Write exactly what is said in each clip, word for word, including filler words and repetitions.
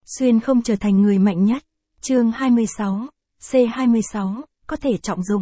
Xuyên không trở thành người mạnh nhất. Chương hai mươi sáu, C hai mươi sáu, có thể trọng dụng.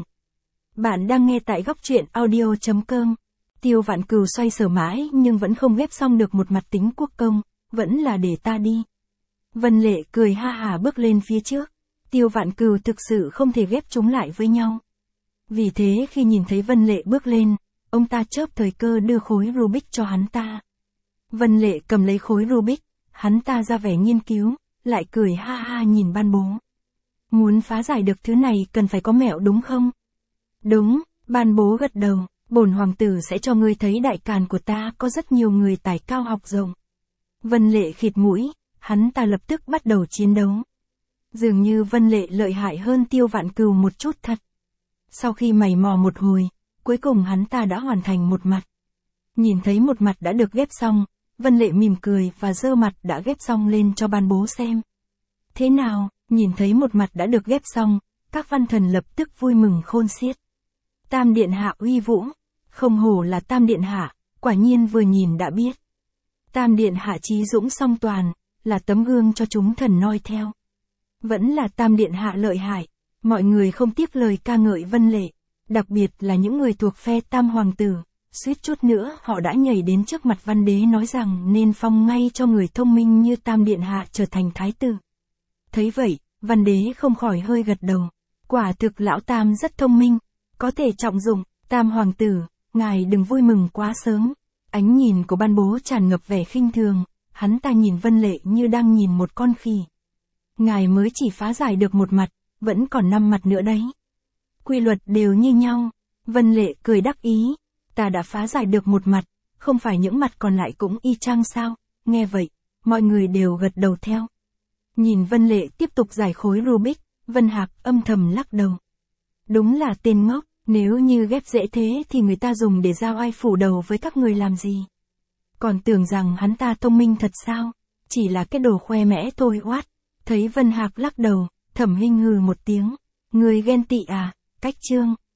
Bạn đang nghe tại góc truyện audio chấm com. Tiêu Vạn Cừu xoay sở mãi nhưng vẫn không ghép xong được một mặt tính quốc công, vẫn là để ta đi. Vân Lệ cười ha hả bước lên phía trước. Tiêu Vạn Cừu thực sự không thể ghép chúng lại với nhau. Vì thế khi nhìn thấy Vân Lệ bước lên, ông ta chớp thời cơ đưa khối Rubik cho hắn ta. Vân Lệ cầm lấy khối Rubik, hắn ta ra vẻ nghiên cứu, lại cười ha ha nhìn Ban Bố. Muốn phá giải được thứ này cần phải có mẹo đúng không? Đúng, Ban Bố gật đầu, bổn hoàng tử sẽ cho ngươi thấy đại càn của ta có rất nhiều người tài cao học rộng. Vân Lệ khịt mũi, hắn ta lập tức bắt đầu chiến đấu. Dường như Vân Lệ lợi hại hơn Tiêu Vạn Cừu một chút thật. Sau khi mày mò một hồi, cuối cùng hắn ta đã hoàn thành một mặt. Nhìn thấy một mặt đã được ghép xong, Vân Lệ mỉm cười và giơ mặt đã ghép xong lên cho Ban Bố xem. Thế nào, nhìn thấy một mặt đã được ghép xong, các văn thần lập tức vui mừng khôn xiết. Tam Điện Hạ uy vũ, không hổ là Tam Điện Hạ, quả nhiên vừa nhìn đã biết. Tam Điện Hạ trí dũng song toàn, là tấm gương cho chúng thần noi theo. Vẫn là Tam Điện Hạ lợi hại, mọi người không tiếc lời ca ngợi Vân Lệ, đặc biệt là những người thuộc phe Tam Hoàng tử. Suýt chút nữa họ đã nhảy đến trước mặt Văn Đế nói rằng nên phong ngay cho người thông minh như Tam Điện Hạ trở thành thái tử. Thấy vậy, Văn Đế không khỏi hơi gật đầu. Quả thực lão Tam rất thông minh, có thể trọng dụng. Tam Hoàng tử, ngài đừng vui mừng quá sớm. Ánh nhìn của Ban Bố tràn ngập vẻ khinh thường, hắn ta nhìn Vân Lệ như đang nhìn một con khỉ. Ngài mới chỉ phá giải được một mặt, vẫn còn năm mặt nữa đấy. Quy luật đều như nhau. Vân Lệ cười đắc ý. Ta đã phá giải được một mặt, không phải những mặt còn lại cũng y chang sao? Nghe vậy, mọi người đều gật đầu theo. Nhìn Vân Lệ tiếp tục giải khối Rubik, Vân Hạc âm thầm lắc đầu. Đúng là tên ngốc, nếu như ghép dễ thế thì người ta dùng để giao ai phủ đầu với các người làm gì? Còn tưởng rằng hắn ta thông minh thật sao? Chỉ là cái đồ khoe mẽ thôi oát. Thấy Vân Hạc lắc đầu, Thẩm Hinh hừ một tiếng. Người ghen tị à, cách chương.